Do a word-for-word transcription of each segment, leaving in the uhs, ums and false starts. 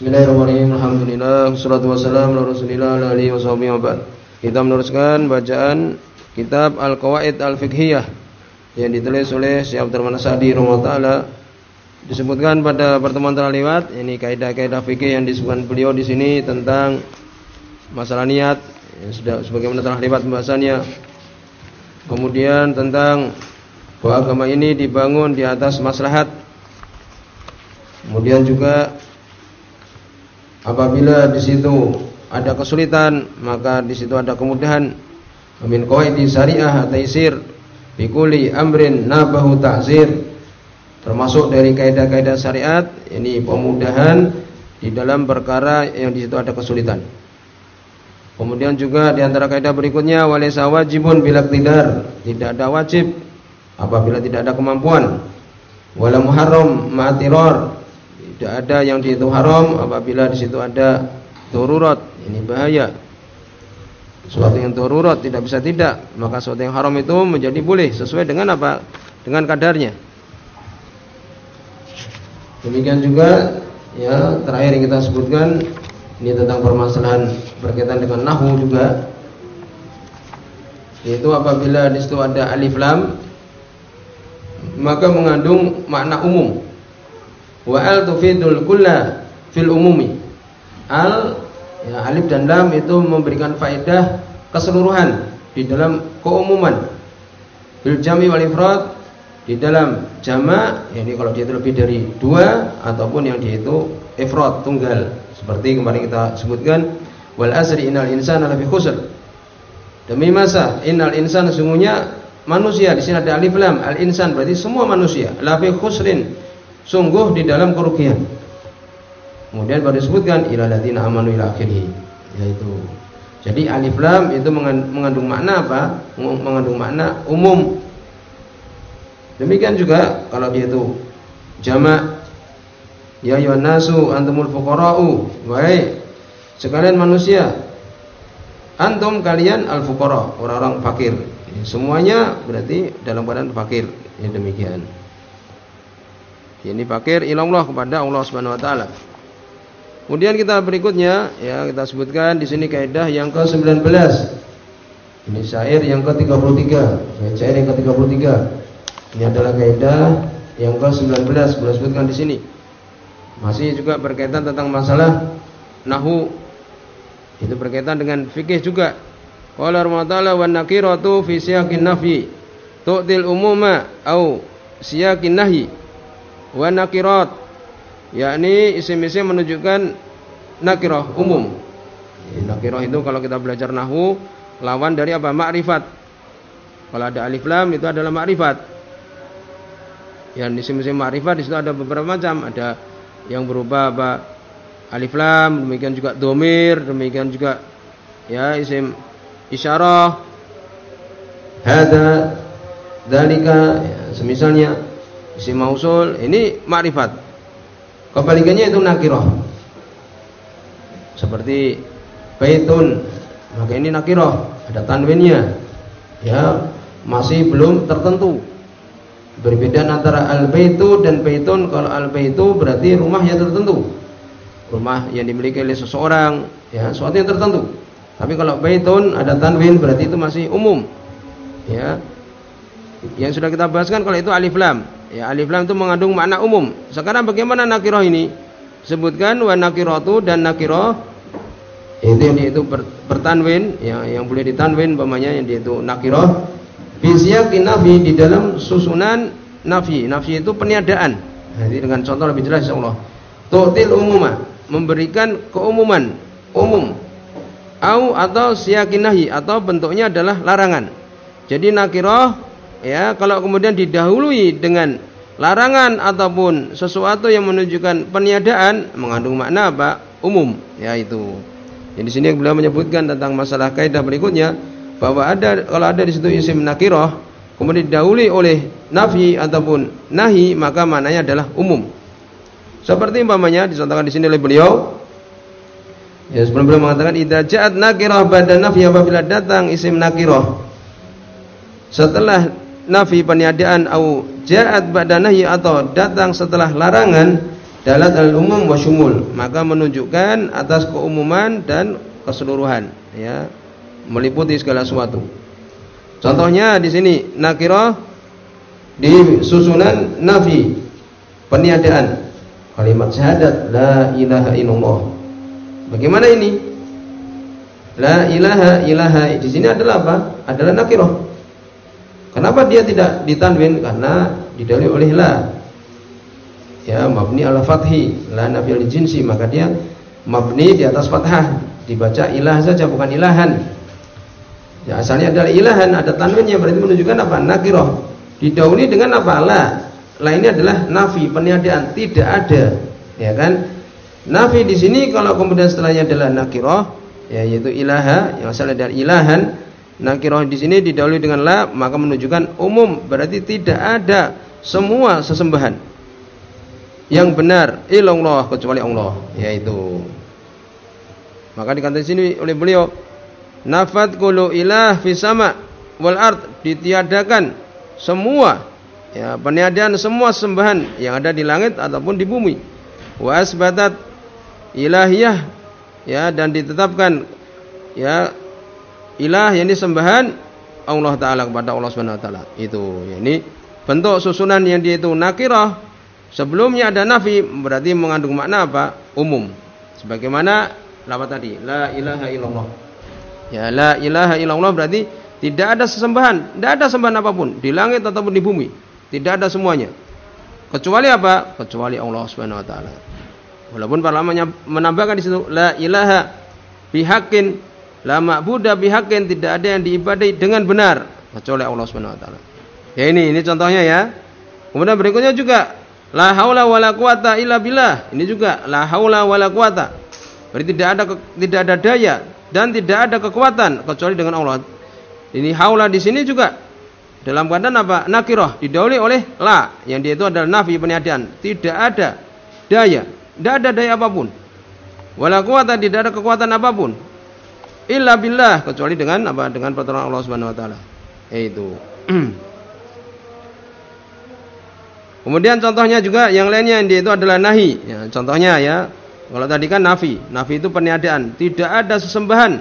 Bismillahirrahmanirrahim. Alhamdulillah wassalatu wassalamu ala Rasulillah wa alihi washabihi wa ba'd. Kita meneruskan bacaan kitab Al-Qawaid Al-Fiqhiyah yang ditulis oleh Syekh Abdul Rahman As-Sa'di rahimahullah taala. Disebutkan pada pertemuan terlewat, ini kaidah-kaidah fikih yang disebutkan beliau di sini tentang masalah niat, yang sudah sebagaimana telah lewat pembahasannya. Kemudian tentang bahwa agama ini dibangun di atas maslahat. Kemudian juga apabila di situ ada kesulitan, maka di situ ada kemudahan. Min qawaidi syariah taisir bi kulli amrin nabahu ta'zir. Termasuk dari kaidah-kaidah syariat ini pemudahan di dalam perkara yang di situ ada kesulitan. Kemudian juga di antara kaidah berikutnya walaysa wajibun bila iqtidar, tidak ada wajib apabila tidak ada kemampuan. Wala muharram ma'tirar, tidak ada yang dihitung haram apabila di situ ada darurat, ini bahaya. Sesuatu yang darurat tidak bisa tidak, maka sesuatu yang haram itu menjadi boleh sesuai dengan apa? Dengan kadarnya. Demikian juga ya terakhir yang kita sebutkan ini tentang permasalahan berkaitan dengan nahwu juga, yaitu apabila di situ ada alif lam maka mengandung makna umum. Wa al tufidul kulla fil umumi. Al ya, alif dan lam itu memberikan faedah keseluruhan di dalam keumuman. Bil jami wal ifrad, di dalam jama', yani kalau dia itu lebih dari dua, ataupun yang dia itu ifrad tunggal. Seperti kemarin kita sebutkan wal asri innal insana lafi khusr. Demi masa innal insana sungguhnya manusia, di sini ada alif lam, al insan berarti semua manusia, lafi khusrin, sungguh di dalam kerugian. Kemudian baru disebutkan ilal ladzina amanu ila akhirih, yaitu jadi alif lam itu mengandung makna apa? Mengandung makna umum. Demikian juga kalau dia itu jamak, ya ayyuhan nasu antumul fuqara'u, wahai sekalian manusia, antum kalian al fuqara, orang-orang fakir. Semuanya berarti dalam keadaan fakir. Ya demikian. Ini fakir ilallah, kepada Allah Subhanahu wa taala. Kemudian kita berikutnya ya kita sebutkan di sini kaidah yang ke sembilan belas. Ini syair yang ke tiga puluh tiga. Ya, syair yang ke tiga puluh tiga. Ini adalah kaidah yang ke sembilan belas boleh sebutkan di sini. Masih juga berkaitan tentang masalah nahwu. Itu berkaitan dengan fikih juga. Qala Rabbuna ta'ala wan nakiratu fi siyaqin nafyi tu'til umuma au siyaqin nahyi. Wa nakirat, yakni isim-isim menunjukkan nakirah umum. Nakirah itu kalau kita belajar nahwu lawan dari apa? Ma'rifat. Kalau ada alif lam itu adalah ma'rifat. Yang isim-isim ma'rifat di situ ada beberapa macam, ada yang berupa apa? Alif lam, demikian juga domir, demikian juga ya isim isyarah, hada, dalika, ya, semisalnya isim mausul, ini ma'rifat. Kebalikannya itu nakirah. Seperti baitun, maka ini nakirah, ada tanwinnya. Ya, masih belum tertentu. Berbeda antara al-baitu dan baitun. Kalau al-baitu berarti rumah yang tertentu, rumah yang dimiliki oleh seseorang, ya, sesuatu yang tertentu. Tapi kalau baitun ada tanwin berarti itu masih umum. Ya. Yang sudah kita bahaskan kalau itu alif lam. Ya, alif lam itu mengandung makna umum. Sekarang bagaimana nakirah ini? Sebutkan wa nakiratu, dan nakirah itu yang itu ber, bertanwin, ya, yang boleh ditanwin umpamanya yang itu nakirah fi siyaqin nafi, di dalam susunan nafi. Nafi itu peniadaan. Jadi dengan contoh lebih jelas insyaallah. Tu'til umuma, memberikan keumuman, umum. Au atau siyaqin nahyi, atau bentuknya adalah larangan. Jadi nakirah ya kalau kemudian didahului dengan larangan ataupun sesuatu yang menunjukkan peniadaan mengandung makna apa? Umum, yaitu. Jadi di sini beliau menyebutkan tentang masalah kaidah berikutnya bahwa ada kalau ada di situ isim nakirah kemudian didahului oleh nafi ataupun nahi, maka maknanya adalah umum. Seperti umpamanya dicontohkan di sini oleh beliau. Ya, sebelum beliau mengatakan idza ja'at nakirah ba'da nafi, apabila datang isim nakirah setelah nafi peniadaan, au ja'at ba'da nahyi, atau datang setelah larangan, dalat al-umum wa syumul, maka menunjukkan atas keumuman dan keseluruhan, ya, meliputi segala sesuatu. Contohnya di sini nakirah di susunan nafi, peniadaan kalimat syahadat la ilaha illallah. Bagaimana ini? La ilaha ilaha di sini adalah apa? Adalah nakirah. Kenapa dia tidak ditanwin? Karena didahului oleh la. Ya, mabni ala fathi, la nafiyul jinsi, maka dia mabni di atas fathah, dibaca ilah saja bukan ilahan. Ya, asalnya adalah ilahan, ada tanwinnya, berarti menunjukkan apa? Nakirah. Didahului dengan apa? La. La ini adalah nafi, peniadaan, tidak ada. Ya kan? Nafi di sini kalau kemudian setelahnya adalah nakirah, ya, yaitu ilaha, yang asalnya dari ilahan. Nakirah di sini didahului dengan la, maka menunjukkan umum, berarti tidak ada semua sesembahan yang benar illallah kecuali Allah, yaitu. Maka dikatakan di sini oleh beliau, nafat kullu ilah fis sama wal ard, ditiadakan semua, ya, peniadaan semua sembahan yang ada di langit ataupun di bumi. Wa asbatat ilahiyah, ya, dan ditetapkan, ya, ilah yang disembahan Allah Ta'ala kepada Allah Subhanahu Wa Ta'ala. Itu, ya, ini bentuk susunan yang dia itu nakirah. Sebelumnya ada nafi, berarti mengandung makna apa? Umum. Sebagaimana lafaz tadi, la ilaha illallah. Ya, la ilaha illallah berarti tidak ada sesembahan, tidak ada sembahan apapun di langit ataupun di bumi. Tidak ada semuanya. Kecuali apa? Kecuali Allah Subhanahu wa taala. Walaupun para ulama menambahkan di situ la ilaha bihaqqin, la ma'budu bihaqqin, tidak ada yang diibadahi dengan benar kecuali Allah Subhanahu wa taala. Ya, ini ini contohnya, ya. Kemudian berikutnya juga la haula wala quwata illa billah. Ini juga la haula wala quwata. Berarti tidak ada tidak ada daya dan tidak ada kekuatan kecuali dengan Allah. Ini haula di sini juga dalam keadaan apa? Nakirah, didahului oleh la, yang dia itu adalah nafi, peniadaan. Tidak ada daya, tidak ada daya apapun. Wala quwata, tidak ada kekuatan apapun. Illa billah, kecuali dengan apa? Dengan pertolongan Allah Subhanahu wa taala. Itu. Kemudian contohnya juga yang lainnya yang dia itu adalah nahi. Ya, contohnya, ya, kalau tadi kan nafi, nafi itu peniadaan, tidak ada sesembahan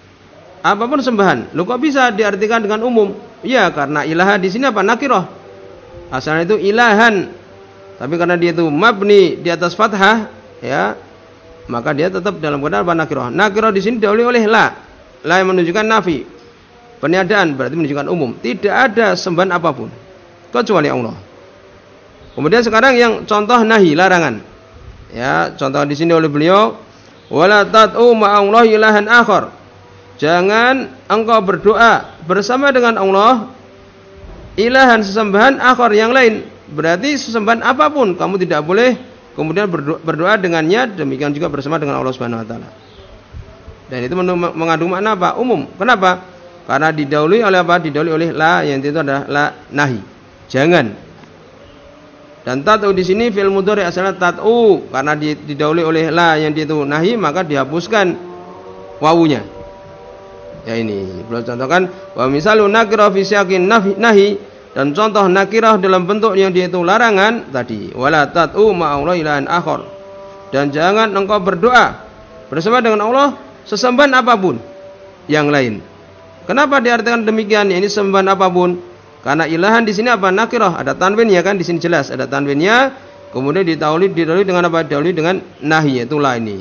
apapun sembahan. Lu kok bisa diartikan dengan umum? Ya, karena ilaha di sini apa? Nakirah. Asalnya itu ilahan, tapi karena dia itu mabni di atas fathah, ya, maka dia tetap dalam keadaan apa? Nakirah. Nakirah di sini didahului oleh la, la yang menunjukkan nafi, peniadaan, berarti menunjukkan umum. Tidak ada sembahan apapun kecuali Allah. Kemudian sekarang yang contoh nahi, larangan. Ya, contoh di sini oleh beliau, wala tat'u ma'allahi ilahan akhar. Jangan engkau berdoa bersama dengan Allah ilahan, sesembahan akhar, yang lain. Berarti sesembahan apapun kamu tidak boleh kemudian berdoa, berdoa dengannya, demikian juga bersama dengan Allah Subhanahu wa taala. Dan itu mengandung makna apa? Umum. Kenapa? Karena didahului oleh apa? Didahului oleh la, yang itu adalah la nahi. Jangan. Dan tat'u di sini fi'il mudhari asalnya tat'u, karena didahului oleh la yang dia itu nahi, maka dihapuskan wawunya. Ya, ini belum contohkan wa misalun nakirah fi siyaqin nahi, dan contoh nakirah dalam bentuk yang dia itu larangan tadi, wala tat'u ma'allahi ilahan akhar. Dan jangan engkau berdoa bersama dengan Allah sesembahan apapun yang lain. Kenapa diartikan demikian? Ini sembahan apapun. Karena ilahan di sini apa? Nakirah, ada tanwin, ya kan? Di sini jelas ada tanwinnya. Kemudian didahului didahului dengan apa? Didahului dengan nahi, yaitu la ini.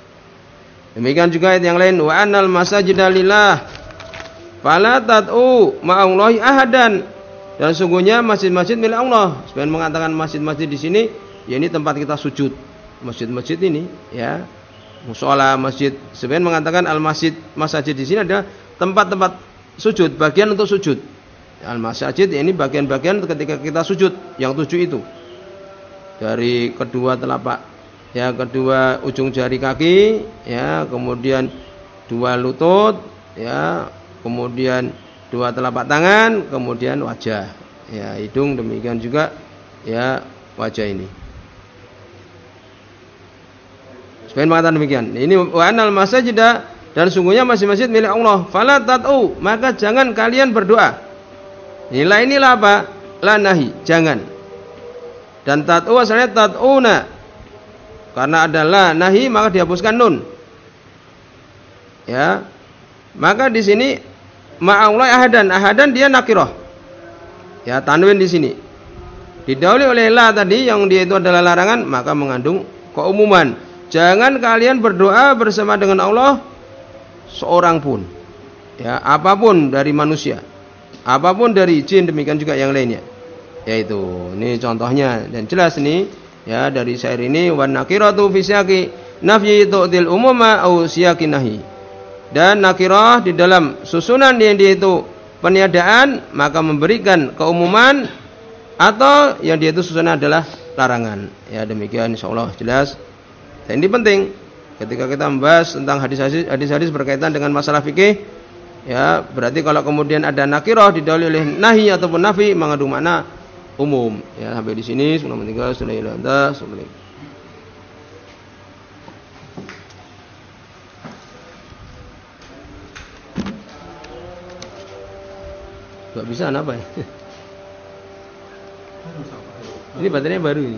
Demikian juga ayat yang lain, wa annal masajida lillah fala tad'u ma'allahi ahadan. Dan sungguhnya masjid-masjid milik Allah. Sebenarnya mengatakan masjid-masjid di sini, ya, ini tempat kita sujud. Masjid-masjid ini, ya, mushola, masjid. Sebenarnya mengatakan al-masjid, masjid di sini ada tempat-tempat sujud, bagian untuk sujud. Al-masajid ini bagian-bagian ketika kita sujud, yang tujuh itu, dari kedua telapak, ya, kedua ujung jari kaki, ya, kemudian dua lutut, ya, kemudian dua telapak tangan, kemudian wajah, ya, hidung, demikian juga, ya, wajah ini. Sebenarnya mengatakan demikian. Ini wa anal masajida, dan sungguhnya masjid-masjid milik Allah. Fala tad'u, maka jangan kalian berdoa. Inilah inilah apa? La nahi, jangan. Dan tat'u asalnya tat'una, Karena ada la nahi maka dihapuskan nun. Ya. Maka di sini ma'aulai ahadan, ahadan dia nakirah. Ya, tanwin di sini. Didahului oleh la tadi yang dia itu adalah larangan, maka mengandung keumuman. Jangan kalian berdoa bersama dengan Allah seorang pun. Ya, apapun dari manusia. Apapun dari jin, demikian juga yang lainnya. Yaitu, ini contohnya dan jelas ini ya dari syair ini wan nakiratu fi siyaqi nafyi tu'til umuma au siyaqi nahi. Dan nakirah di dalam susunan yang dia itu peniadaan maka memberikan keumuman atau yang dia itu susunan adalah larangan. Ya demikian insyaallah jelas. Dan ini penting ketika kita membahas tentang hadis-hadis hadis-hadis berkaitan dengan masalah fikih. Ya, berarti kalau kemudian ada nakirah didahului oleh nahi ataupun nafi mengandung makna umum. Ya, sampai di sini sebelum meninggal sudah ilah anta sebelum. Gak bisa apa ya? Ini baterainya baru ini.